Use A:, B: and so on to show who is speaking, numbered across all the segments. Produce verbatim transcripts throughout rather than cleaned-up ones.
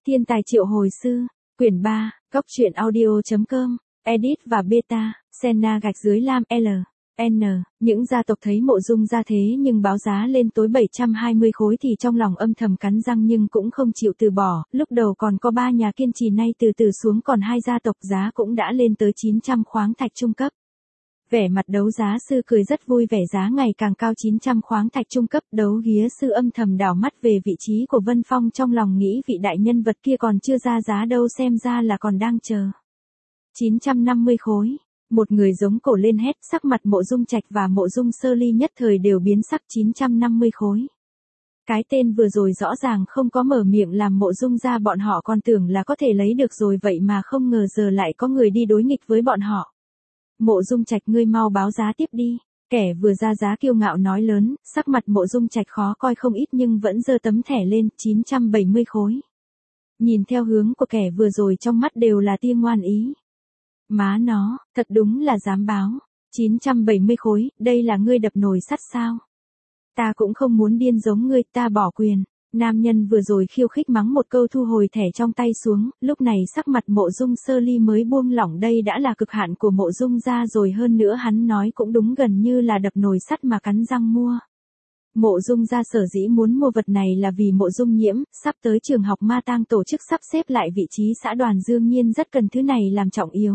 A: Thiên tài triệu hồi sư, quyển ba, cốc truyện audio.com, edit và beta, Senna gạch dưới Lam L, N, những gia tộc thấy Mộ Dung gia thế nhưng báo giá lên tối bảy trăm hai mươi khối thì trong lòng âm thầm cắn răng nhưng cũng không chịu từ bỏ, lúc đầu còn có ba nhà kiên trì nay từ từ xuống còn hai gia tộc giá cũng đã lên tới chín trăm khoáng thạch trung cấp. Vẻ mặt đấu giá sư cười rất vui vẻ giá ngày càng cao chín trăm khoáng thạch trung cấp đấu ghía sư âm thầm đảo mắt về vị trí của Vân Phong trong lòng nghĩ vị đại nhân vật kia còn chưa ra giá đâu xem ra là còn đang chờ. chín trăm năm mươi khối. Một người giống cổ lên hét sắc mặt Mộ Dung Trạch và Mộ Dung Sơ Ly nhất thời đều biến sắc chín trăm năm mươi khối. Cái tên vừa rồi rõ ràng không có mở miệng làm Mộ Dung ra bọn họ còn tưởng là có thể lấy được rồi vậy mà không ngờ giờ lại có người đi đối nghịch với bọn họ. Mộ Dung Trạch ngươi mau báo giá tiếp đi. Kẻ vừa ra giá kiêu ngạo nói lớn, sắc mặt Mộ Dung Trạch khó coi không ít nhưng vẫn giơ tấm thẻ lên chín trăm bảy mươi khối. Nhìn theo hướng của kẻ vừa rồi trong mắt đều là tia ngoan ý. Má nó, thật đúng là dám báo. chín trăm bảy mươi khối, đây là ngươi đập nồi sắt sao? Ta cũng không muốn điên giống ngươi, ta bỏ quyền. Nam nhân vừa rồi khiêu khích mắng một câu thu hồi thẻ trong tay xuống, lúc này sắc mặt Mộ Dung Sơ Ly mới buông lỏng đây đã là cực hạn của Mộ Dung gia rồi hơn nữa hắn nói cũng đúng gần như là đập nồi sắt mà cắn răng mua. Mộ Dung gia sở dĩ muốn mua vật này là vì Mộ Dung Nhiễm, sắp tới trường học ma tang tổ chức sắp xếp lại vị trí xã đoàn đương nhiên rất cần thứ này làm trọng yếu.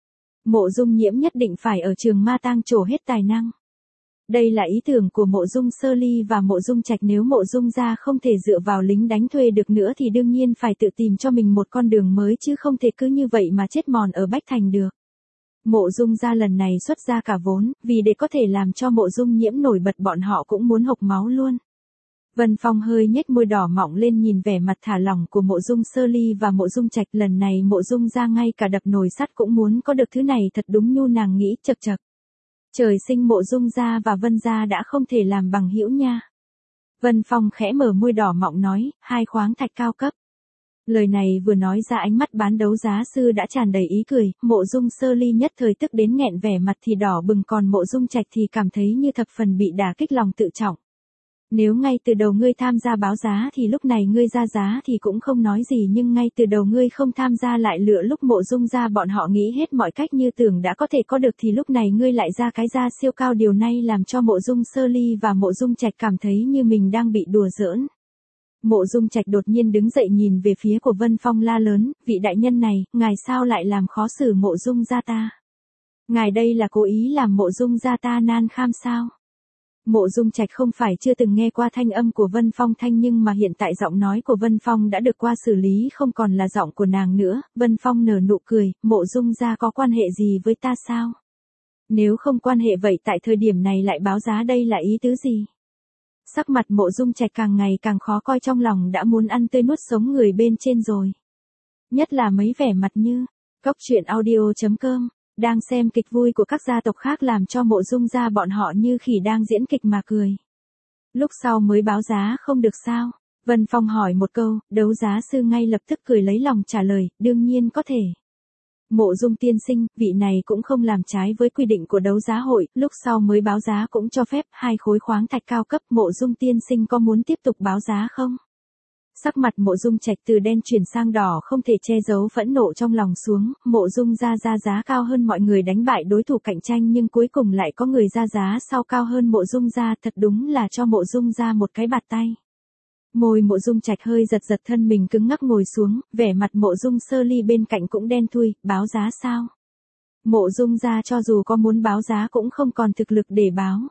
A: Mộ Dung Nhiễm nhất định phải ở trường ma tang trổ hết tài năng. Đây là ý tưởng của Mộ Dung Sơ Ly và Mộ Dung Trạch nếu Mộ Dung gia không thể dựa vào lính đánh thuê được nữa thì đương nhiên phải tự tìm cho mình một con đường mới chứ không thể cứ như vậy mà chết mòn ở Bách Thành được. Mộ Dung gia lần này xuất ra cả vốn, vì để có thể làm cho Mộ Dung Nhiễm nổi bật bọn họ cũng muốn hộc máu luôn. Vân Phong hơi nhếch môi đỏ mọng lên nhìn vẻ mặt thả lỏng của Mộ Dung Sơ Ly và Mộ Dung Trạch lần này Mộ Dung gia ngay cả đập nồi sắt cũng muốn có được thứ này thật đúng nhu nàng nghĩ chật chật. Trời sinh Mộ Dung gia và Vân gia đã không thể làm bằng hữu nha. Vân Phong khẽ mở môi đỏ mọng nói, hai khoáng thạch cao cấp. Lời này vừa nói ra ánh mắt bán đấu giá sư đã tràn đầy ý cười, Mộ Dung Sơ Ly nhất thời tức đến nghẹn vẻ mặt thì đỏ bừng còn Mộ Dung Trạch thì cảm thấy như thập phần bị đả kích lòng tự trọng. Nếu ngay từ đầu ngươi tham gia báo giá thì lúc này ngươi ra giá thì cũng không nói gì nhưng ngay từ đầu ngươi không tham gia lại lựa lúc Mộ Dung ra bọn họ nghĩ hết mọi cách như tưởng đã có thể có được thì lúc này ngươi lại ra cái giá siêu cao điều này làm cho Mộ Dung Sơ Ly và Mộ Dung Trạch cảm thấy như mình đang bị đùa giỡn. Mộ Dung Trạch đột nhiên đứng dậy nhìn về phía của Vân Phong la lớn, vị đại nhân này, ngài sao lại làm khó xử Mộ Dung gia ta? Ngài đây là cố ý làm Mộ Dung gia ta nan kham sao? Mộ Dung Trạch không phải chưa từng nghe qua thanh âm của Vân Phong thanh nhưng mà hiện tại giọng nói của Vân Phong đã được qua xử lý không còn là giọng của nàng nữa, Vân Phong nở nụ cười, Mộ Dung gia có quan hệ gì với ta sao? Nếu không quan hệ vậy tại thời điểm này lại báo giá đây là ý tứ gì? Sắc mặt Mộ Dung Trạch càng ngày càng khó coi trong lòng đã muốn ăn tươi nuốt sống người bên trên rồi. Nhất là mấy vẻ mặt như, cốc truyện audio.com. Đang xem kịch vui của các gia tộc khác làm cho Mộ Dung gia bọn họ như khỉ đang diễn kịch mà cười. Lúc sau mới báo giá không được sao? Vân Phong hỏi một câu, đấu giá sư ngay lập tức cười lấy lòng trả lời, đương nhiên có thể. Mộ Dung tiên sinh, vị này cũng không làm trái với quy định của đấu giá hội, lúc sau mới báo giá cũng cho phép hai khối khoáng thạch cao cấp, Mộ Dung tiên sinh có muốn tiếp tục báo giá không? Sắc mặt Mộ Dung Trạch từ đen chuyển sang đỏ không thể che giấu phẫn nộ trong lòng xuống, Mộ Dung ra ra giá cao hơn mọi người đánh bại đối thủ cạnh tranh nhưng cuối cùng lại có người ra giá sau cao hơn Mộ Dung ra thật đúng là cho Mộ Dung ra một cái bạt tay. Môi Mộ Dung Trạch hơi giật giật thân mình cứng ngắc ngồi xuống, vẻ mặt Mộ Dung Sơ Ly bên cạnh cũng đen thui, báo giá sao? Mộ Dung ra cho dù có muốn báo giá cũng không còn thực lực để báo.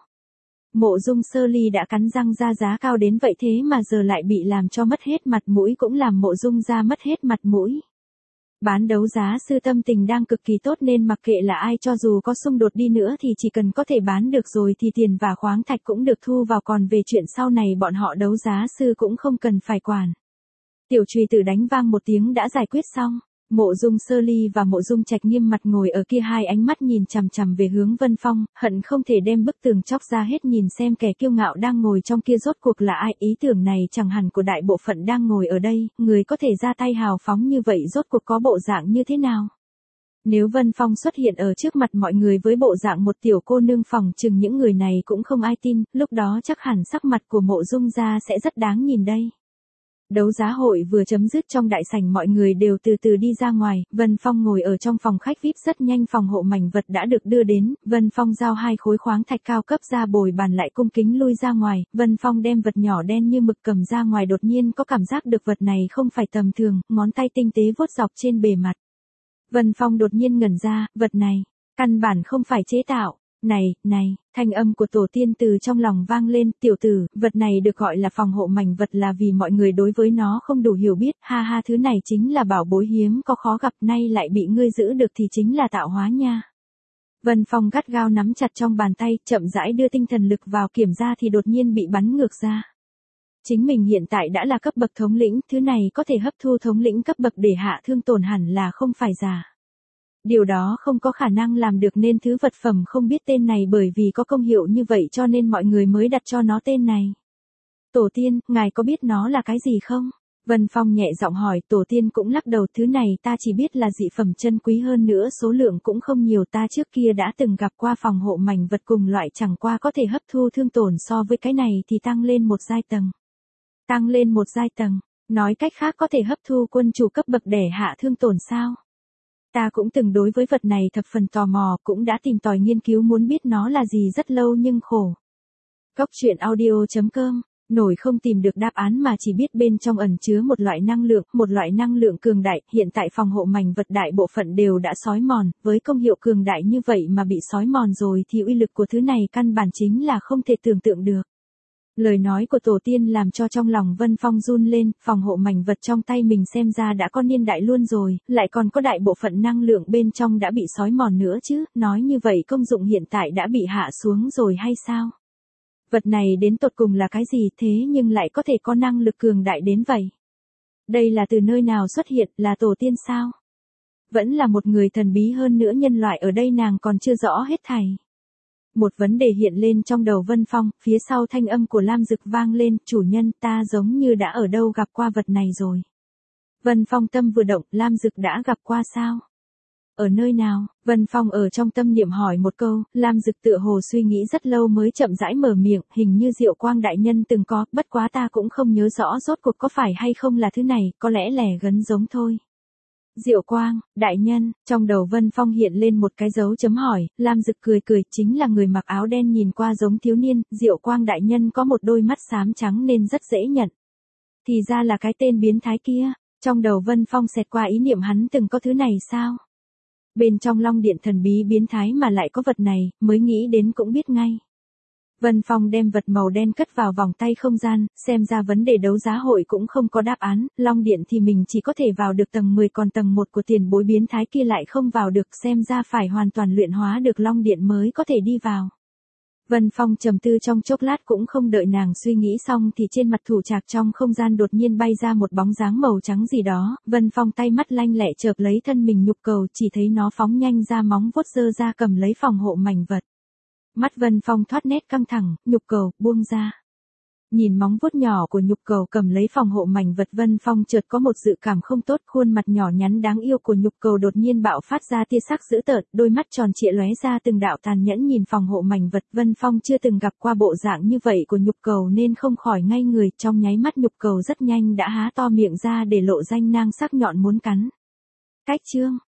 A: Mộ Dung Sơ Ly đã cắn răng ra giá cao đến vậy thế mà giờ lại bị làm cho mất hết mặt mũi cũng làm Mộ Dung ra mất hết mặt mũi. Bán đấu giá sư tâm tình đang cực kỳ tốt nên mặc kệ là ai cho dù có xung đột đi nữa thì chỉ cần có thể bán được rồi thì tiền và khoáng thạch cũng được thu vào còn về chuyện sau này bọn họ đấu giá sư cũng không cần phải quản. Tiểu chùy tử đánh vang một tiếng đã giải quyết xong. Mộ Dung Sơ Ly và Mộ Dung Trạch nghiêm mặt ngồi ở kia hai ánh mắt nhìn chằm chằm về hướng Vân Phong, hận không thể đem bức tường chóc ra hết nhìn xem kẻ kiêu ngạo đang ngồi trong kia rốt cuộc là ai. Ý tưởng này chẳng hẳn của đại bộ phận đang ngồi ở đây, người có thể ra tay hào phóng như vậy rốt cuộc có bộ dạng như thế nào? Nếu Vân Phong xuất hiện ở trước mặt mọi người với bộ dạng một tiểu cô nương phòng chừng những người này cũng không ai tin, lúc đó chắc hẳn sắc mặt của Mộ Dung gia sẽ rất đáng nhìn đây. Đấu giá hội vừa chấm dứt trong đại sảnh mọi người đều từ từ đi ra ngoài, Vân Phong ngồi ở trong phòng khách vi ai pi rất nhanh phòng hộ mảnh vật đã được đưa đến, Vân Phong giao hai khối khoáng thạch cao cấp ra bồi bàn lại cung kính lui ra ngoài, Vân Phong đem vật nhỏ đen như mực cầm ra ngoài đột nhiên có cảm giác được vật này không phải tầm thường, ngón tay tinh tế vuốt dọc trên bề mặt. Vân Phong đột nhiên ngẩn ra, vật này, căn bản không phải chế tạo. Này, này, thanh âm của tổ tiên từ trong lòng vang lên, tiểu tử, vật này được gọi là phòng hộ mảnh vật là vì mọi người đối với nó không đủ hiểu biết, ha ha thứ này chính là bảo bối hiếm có khó gặp nay lại bị ngươi giữ được thì chính là tạo hóa nha. Vân Phong gắt gao nắm chặt trong bàn tay, chậm rãi đưa tinh thần lực vào kiểm tra thì đột nhiên bị bắn ngược ra. Chính mình hiện tại đã là cấp bậc thống lĩnh, thứ này có thể hấp thu thống lĩnh cấp bậc để hạ thương tổn hẳn là không phải giả. Điều đó không có khả năng làm được nên thứ vật phẩm không biết tên này bởi vì có công hiệu như vậy cho nên mọi người mới đặt cho nó tên này. Tổ tiên, ngài có biết nó là cái gì không? Vân Phong nhẹ giọng hỏi, tổ tiên cũng lắc đầu, thứ này ta chỉ biết là dị phẩm chân quý hơn nữa số lượng cũng không nhiều, ta trước kia đã từng gặp qua phòng hộ mảnh vật cùng loại chẳng qua có thể hấp thu thương tổn so với cái này thì tăng lên một giai tầng. Tăng lên một giai tầng, nói cách khác có thể hấp thu quân chủ cấp bậc để hạ thương tổn sao? Ta cũng từng đối với vật này thập phần tò mò, cũng đã tìm tòi nghiên cứu muốn biết nó là gì rất lâu nhưng khổ. Góc truyện audio chấm com, nổi không tìm được đáp án mà chỉ biết bên trong ẩn chứa một loại năng lượng, một loại năng lượng cường đại, hiện tại phòng hộ mảnh vật đại bộ phận đều đã xói mòn, với công hiệu cường đại như vậy mà bị xói mòn rồi thì uy lực của thứ này căn bản chính là không thể tưởng tượng được. Lời nói của tổ tiên làm cho trong lòng Vân Phong run lên, phòng hộ mảnh vật trong tay mình xem ra đã có niên đại luôn rồi, lại còn có đại bộ phận năng lượng bên trong đã bị xói mòn nữa chứ, nói như vậy công dụng hiện tại đã bị hạ xuống rồi hay sao? Vật này đến tột cùng là cái gì thế nhưng lại có thể có năng lực cường đại đến vậy? Đây là từ nơi nào xuất hiện, là tổ tiên sao? Vẫn là một người thần bí hơn nữa nhân loại ở đây nàng còn chưa rõ hết thảy. Một vấn đề hiện lên trong đầu Vân Phong, phía sau thanh âm của Lam Dực vang lên, chủ nhân ta giống như đã ở đâu gặp qua vật này rồi. Vân Phong tâm vừa động, Lam Dực đã gặp qua sao? Ở nơi nào? Vân Phong ở trong tâm niệm hỏi một câu, Lam Dực tựa hồ suy nghĩ rất lâu mới chậm rãi mở miệng, hình như Diệu Quang đại nhân từng có, bất quá ta cũng không nhớ rõ rốt cuộc có phải hay không là thứ này, có lẽ lẻ gấn giống thôi. Diệu Quang, đại nhân, trong đầu Vân Phong hiện lên một cái dấu chấm hỏi, Lam Dực cười cười, chính là người mặc áo đen nhìn qua giống thiếu niên, Diệu Quang đại nhân có một đôi mắt xám trắng nên rất dễ nhận. Thì ra là cái tên biến thái kia, trong đầu Vân Phong xẹt qua ý niệm hắn từng có thứ này sao? Bên trong Long Điện thần bí biến thái mà lại có vật này, mới nghĩ đến cũng biết ngay. Vân Phong đem vật màu đen cất vào vòng tay không gian, xem ra vấn đề đấu giá hội cũng không có đáp án, Long Điện thì mình chỉ có thể vào được tầng mười còn tầng một của tiền bối biến thái kia lại không vào được, xem ra phải hoàn toàn luyện hóa được Long Điện mới có thể đi vào. Vân Phong trầm tư trong chốc lát cũng không đợi nàng suy nghĩ xong thì trên mặt thủ trạc trong không gian đột nhiên bay ra một bóng dáng màu trắng gì đó, Vân Phong tay mắt lanh lẹ chợp lấy thân mình nhục cầu chỉ thấy nó phóng nhanh ra móng vuốt giơ ra cầm lấy phòng hộ mảnh vật. Mắt Vân Phong thoát nét căng thẳng, nhục cầu, buông ra. Nhìn móng vuốt nhỏ của nhục cầu cầm lấy phòng hộ mảnh vật Vân Phong chợt có một dự cảm không tốt, khuôn mặt nhỏ nhắn đáng yêu của nhục cầu đột nhiên bạo phát ra tia sắc dữ tợn, đôi mắt tròn trịa lóe ra từng đạo tàn nhẫn nhìn phòng hộ mảnh vật Vân Phong chưa từng gặp qua bộ dạng như vậy của nhục cầu nên không khỏi ngay người, trong nháy mắt nhục cầu rất nhanh đã há to miệng ra để lộ ranh nang sắc nhọn muốn cắn. Cách chương